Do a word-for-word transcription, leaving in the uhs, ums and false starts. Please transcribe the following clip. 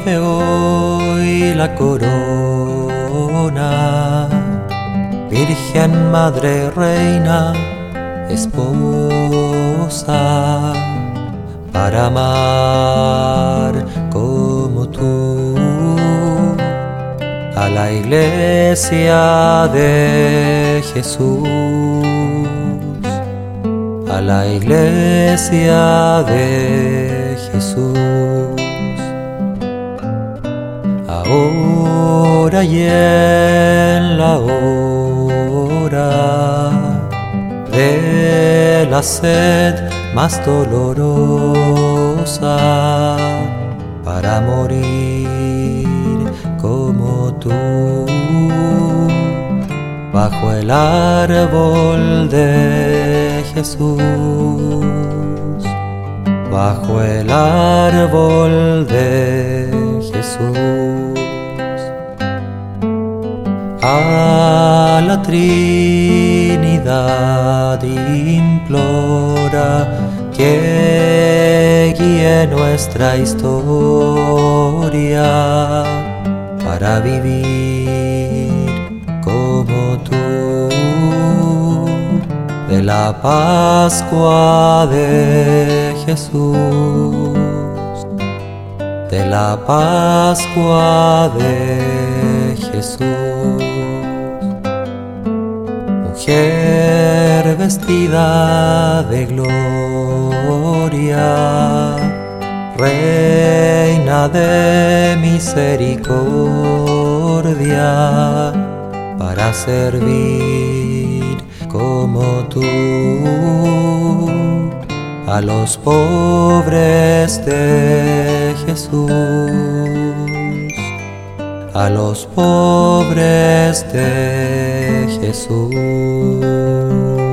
Recibe hoy la corona, Virgen, Madre, Reina, Esposa, para amar como tú a la Iglesia de Jesús, a la Iglesia de Jesús. Ahora y en la hora de la sed más dolorosa, para morir como tú, bajo el árbol de Jesús, bajo el árbol de Jesús. A la Trinidad implora que guíe nuestra historia para vivir como tú, de la Pascua de Jesús, de la Pascua de Jesús. Mujer vestida de gloria, Reina de misericordia, para servir como tú a los pobres de Jesús, a los pobres de Jesús.